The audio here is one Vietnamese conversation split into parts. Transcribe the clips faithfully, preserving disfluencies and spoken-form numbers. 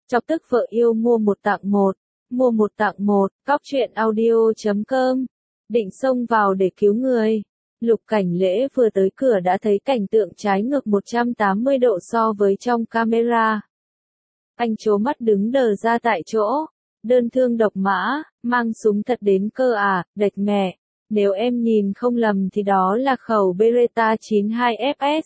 Chọc tức vợ yêu mua một tặng một, mua một tặng một, cóc truyện audio chấm com. Định xông vào để cứu người. Lục Cảnh Lễ vừa tới cửa đã thấy cảnh tượng trái ngược một trăm tám mươi độ so với trong camera. Anh trố mắt đứng đờ ra tại chỗ. Đơn thương độc mã, mang súng thật đến cơ à, đệt mẹ. Nếu em nhìn không lầm thì đó là khẩu Beretta chín hai ép ét.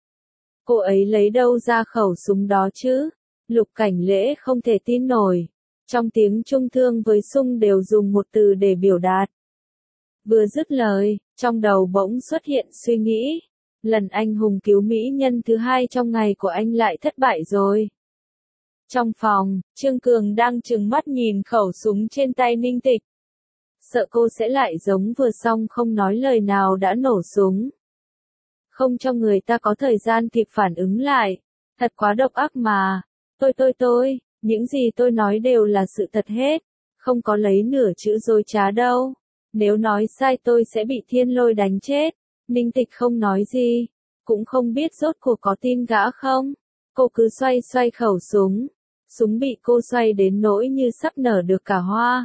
Cô ấy lấy đâu ra khẩu súng đó chứ? Lục Cảnh Lễ không thể tin nổi. Trong tiếng Trung Thương với Sung đều dùng một từ để biểu đạt. Vừa dứt lời, trong đầu bỗng xuất hiện suy nghĩ. Lần anh hùng cứu mỹ nhân thứ hai trong ngày của anh lại thất bại rồi. Trong phòng, Trương Cường đang trừng mắt nhìn khẩu súng trên tay Ninh Tịch. Sợ cô sẽ lại giống vừa xong không nói lời nào đã nổ súng. Không cho người ta có thời gian kịp phản ứng lại. Thật quá độc ác mà. Tôi tôi tôi, những gì tôi nói đều là sự thật hết. Không có lấy nửa chữ dối trá đâu. Nếu nói sai tôi sẽ bị thiên lôi đánh chết. Ninh Tịch không nói gì. Cũng không biết rốt cuộc có tin gã không. Cô cứ xoay xoay khẩu súng. Súng bị cô xoay đến nỗi như sắp nở được cả hoa.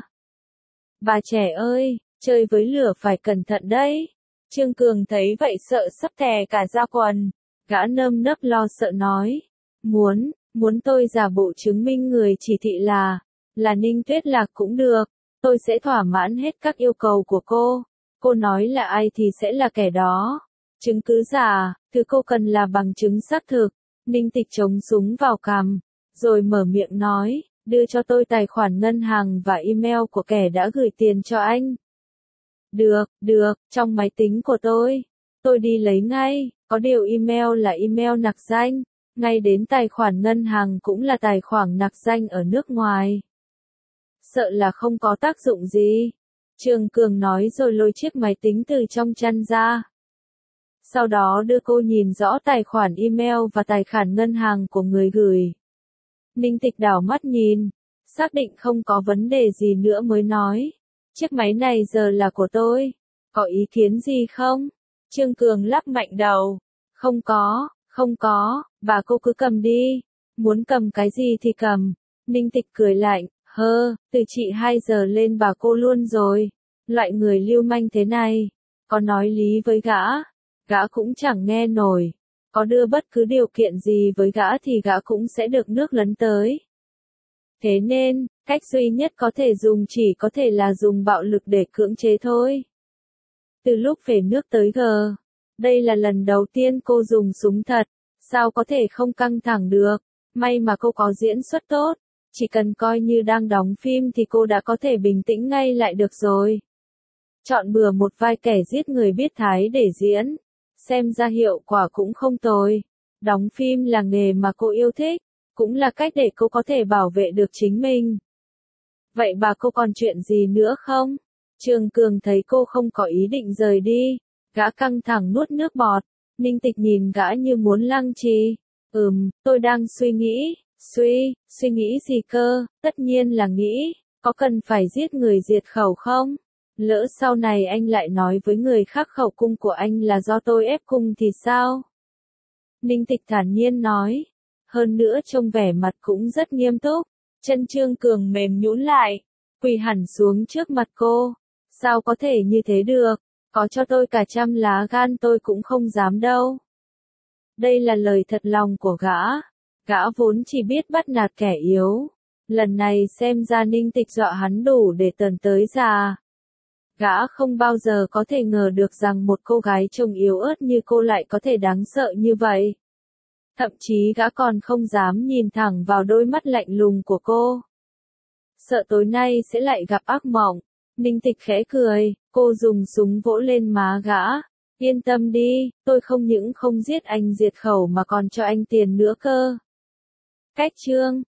Bà trẻ ơi, chơi với lửa phải cẩn thận đấy. Trương Cường thấy vậy sợ sắp thè cả da quần. Gã nơm nớp lo sợ nói. Muốn, muốn tôi giả bộ chứng minh người chỉ thị là, là Ninh Tuyết Lạc cũng được. Tôi sẽ thỏa mãn hết các yêu cầu của cô. Cô nói là ai thì sẽ là kẻ đó. Chứng cứ giả, thứ cô cần là bằng chứng xác thực. Ninh Tịch chống súng vào cằm, rồi mở miệng nói, đưa cho tôi tài khoản ngân hàng và email của kẻ đã gửi tiền cho anh. Được, được, trong máy tính của tôi. Tôi đi lấy ngay, có điều email là email nặc danh, ngay đến tài khoản ngân hàng cũng là tài khoản nặc danh ở nước ngoài. Sợ là không có tác dụng gì. Trương Cường nói rồi lôi chiếc máy tính từ trong chăn ra. Sau đó đưa cô nhìn rõ tài khoản email và tài khoản ngân hàng của người gửi. Ninh Tịch đảo mắt nhìn, xác định không có vấn đề gì nữa mới nói. Chiếc máy này giờ là của tôi. Có ý kiến gì không? Trương Cường lắc mạnh đầu. Không có, không có, bà cô cứ cầm đi. Muốn cầm cái gì thì cầm. Ninh Tịch cười lạnh, hơ, từ chị hai giờ lên bà cô luôn rồi. Loại người lưu manh thế này. Có nói lý với gã. Gã cũng chẳng nghe nổi. Có đưa bất cứ điều kiện gì với gã thì gã cũng sẽ được nước lấn tới. Thế nên, cách duy nhất có thể dùng chỉ có thể là dùng bạo lực để cưỡng chế thôi. Từ lúc về nước tới giờ, đây là lần đầu tiên cô dùng súng thật. Sao có thể không căng thẳng được? May mà cô có diễn xuất tốt. Chỉ cần coi như đang đóng phim thì cô đã có thể bình tĩnh ngay lại được rồi. Chọn bừa một vai kẻ giết người biết thái để diễn. Xem ra hiệu quả cũng không tồi. Đóng phim là nghề mà cô yêu thích, cũng là cách để cô có thể bảo vệ được chính mình. Vậy bà cô còn chuyện gì nữa không? Trương Cường thấy cô không có ý định rời đi. Gã căng thẳng nuốt nước bọt. Ninh Tịch nhìn gã như muốn lăng trì. Ừm, tôi đang suy nghĩ. Suy, suy nghĩ gì cơ? Tất nhiên là nghĩ. Có cần phải giết người diệt khẩu không? Lỡ sau này anh lại nói với người khác khẩu cung của anh là do tôi ép cung thì sao? Ninh Tịch thản nhiên nói. Hơn nữa trông vẻ mặt cũng rất nghiêm túc. Chân Trương Cường mềm nhũn lại. Quỳ hẳn xuống trước mặt cô. Sao có thể như thế được? Có cho tôi cả trăm lá gan tôi cũng không dám đâu. Đây là lời thật lòng của gã. Gã vốn chỉ biết bắt nạt kẻ yếu. Lần này xem ra Ninh Tịch dọa hắn đủ để tần tới già. Gã không bao giờ có thể ngờ được rằng một cô gái trông yếu ớt như cô lại có thể đáng sợ như vậy. Thậm chí gã còn không dám nhìn thẳng vào đôi mắt lạnh lùng của cô. Sợ tối nay sẽ lại gặp ác mộng. Ninh Tịch khẽ cười, cô dùng súng vỗ lên má gã. Yên tâm đi, tôi không những không giết anh diệt khẩu mà còn cho anh tiền nữa cơ. Cách chương